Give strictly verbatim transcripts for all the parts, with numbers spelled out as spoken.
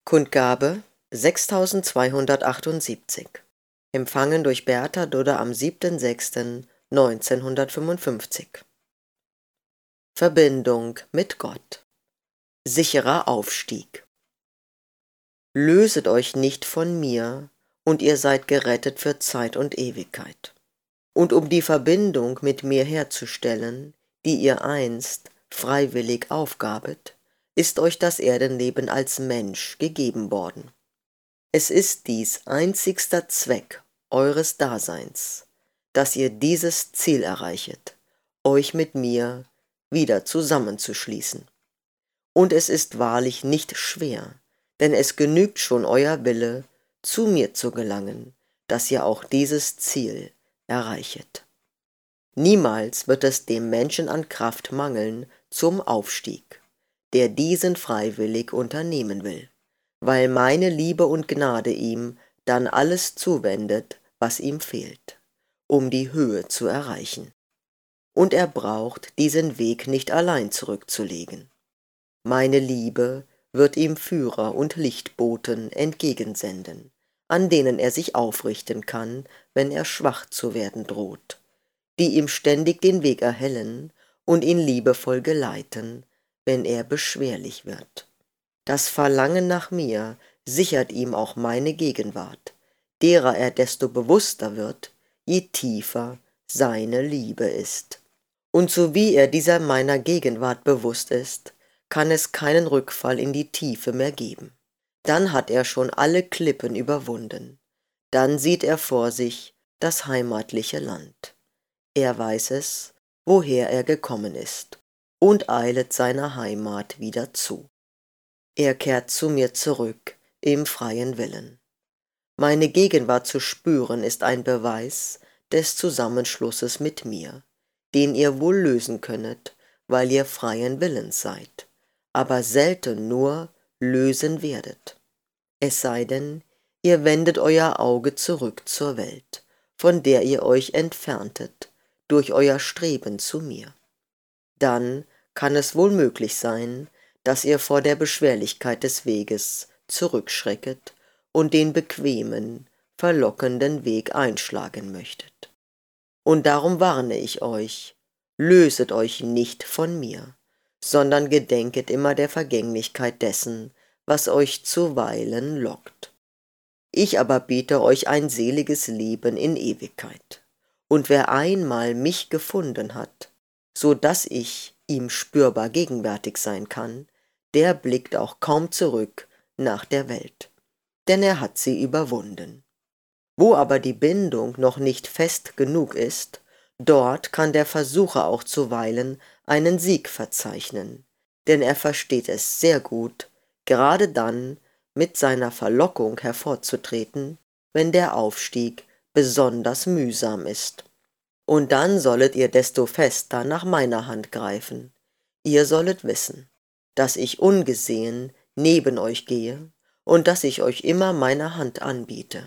Kundgabe sechstausendzweihundertachtundsiebzig. Empfangen durch Bertha Dudde am siebten sechsten neunzehnhundertfünfundfünfzig. Verbindung mit Gott. Sicherer Aufstieg. Löset euch nicht von mir, und ihr seid gerettet für Zeit und Ewigkeit. Und um die Verbindung mit mir herzustellen, die ihr einst freiwillig aufgabet, ist euch das Erdenleben als Mensch gegeben worden. Es ist dies einzigster Zweck eures Daseins, dass ihr dieses Ziel erreichet, euch mit mir wieder zusammenzuschließen. Und es ist wahrlich nicht schwer, denn es genügt schon euer Wille, zu mir zu gelangen, dass ihr auch dieses Ziel erreichet. Niemals wird es dem Menschen an Kraft mangeln zum Aufstieg, der diesen freiwillig unternehmen will, weil meine Liebe und Gnade ihm dann alles zuwendet, was ihm fehlt, um die Höhe zu erreichen. Und er braucht diesen Weg nicht allein zurückzulegen. Meine Liebe wird ihm Führer und Lichtboten entgegensenden, an denen er sich aufrichten kann, wenn er schwach zu werden droht, die ihm ständig den Weg erhellen und ihn liebevoll geleiten, wenn er beschwerlich wird. Das Verlangen nach mir sichert ihm auch meine Gegenwart, derer er desto bewusster wird, je tiefer seine Liebe ist. Und so wie er dieser meiner Gegenwart bewusst ist, kann es keinen Rückfall in die Tiefe mehr geben. Dann hat er schon alle Klippen überwunden. Dann sieht er vor sich das heimatliche Land. Er weiß es, woher er gekommen ist, und eilet seiner Heimat wieder zu. Er kehrt zu mir zurück im freien Willen. Meine Gegenwart zu spüren ist ein Beweis des Zusammenschlusses mit mir, den ihr wohl lösen könnet, weil ihr freien Willens seid, aber selten nur lösen werdet. Es sei denn, ihr wendet euer Auge zurück zur Welt, von der ihr euch entferntet, durch euer Streben zu mir. Dann kann es wohl möglich sein, dass ihr vor der Beschwerlichkeit des Weges zurückschrecket und den bequemen, verlockenden Weg einschlagen möchtet. Und darum warne ich euch, löset euch nicht von mir, sondern gedenket immer der Vergänglichkeit dessen, was euch zuweilen lockt. Ich aber biete euch ein seliges Leben in Ewigkeit. Und wer einmal mich gefunden hat, so dass ich ihm spürbar gegenwärtig sein kann, der blickt auch kaum zurück nach der Welt, denn er hat sie überwunden. Wo aber die Bindung noch nicht fest genug ist, dort kann der Versucher auch zuweilen einen Sieg verzeichnen, denn er versteht es sehr gut, gerade dann mit seiner Verlockung hervorzutreten, wenn der Aufstieg besonders mühsam ist. Und dann sollet ihr desto fester nach meiner Hand greifen. Ihr sollet wissen, dass ich ungesehen neben euch gehe und dass ich euch immer meine Hand anbiete.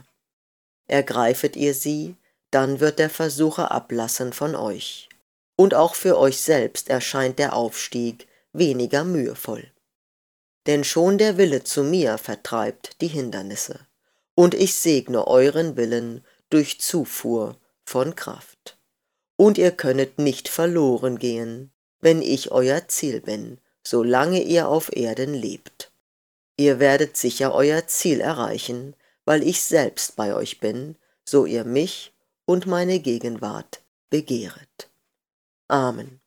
Ergreifet ihr sie, dann wird der Versucher ablassen von euch, und auch für euch selbst erscheint der Aufstieg weniger mühevoll. Denn schon der Wille zu mir vertreibt die Hindernisse, und ich segne euren Willen durch Zufuhr von Kraft. Und ihr könnet nicht verloren gehen, wenn ich euer Ziel bin, solange ihr auf Erden lebt. Ihr werdet sicher euer Ziel erreichen, weil ich selbst bei euch bin, so ihr mich und meine Gegenwart begehret. Amen.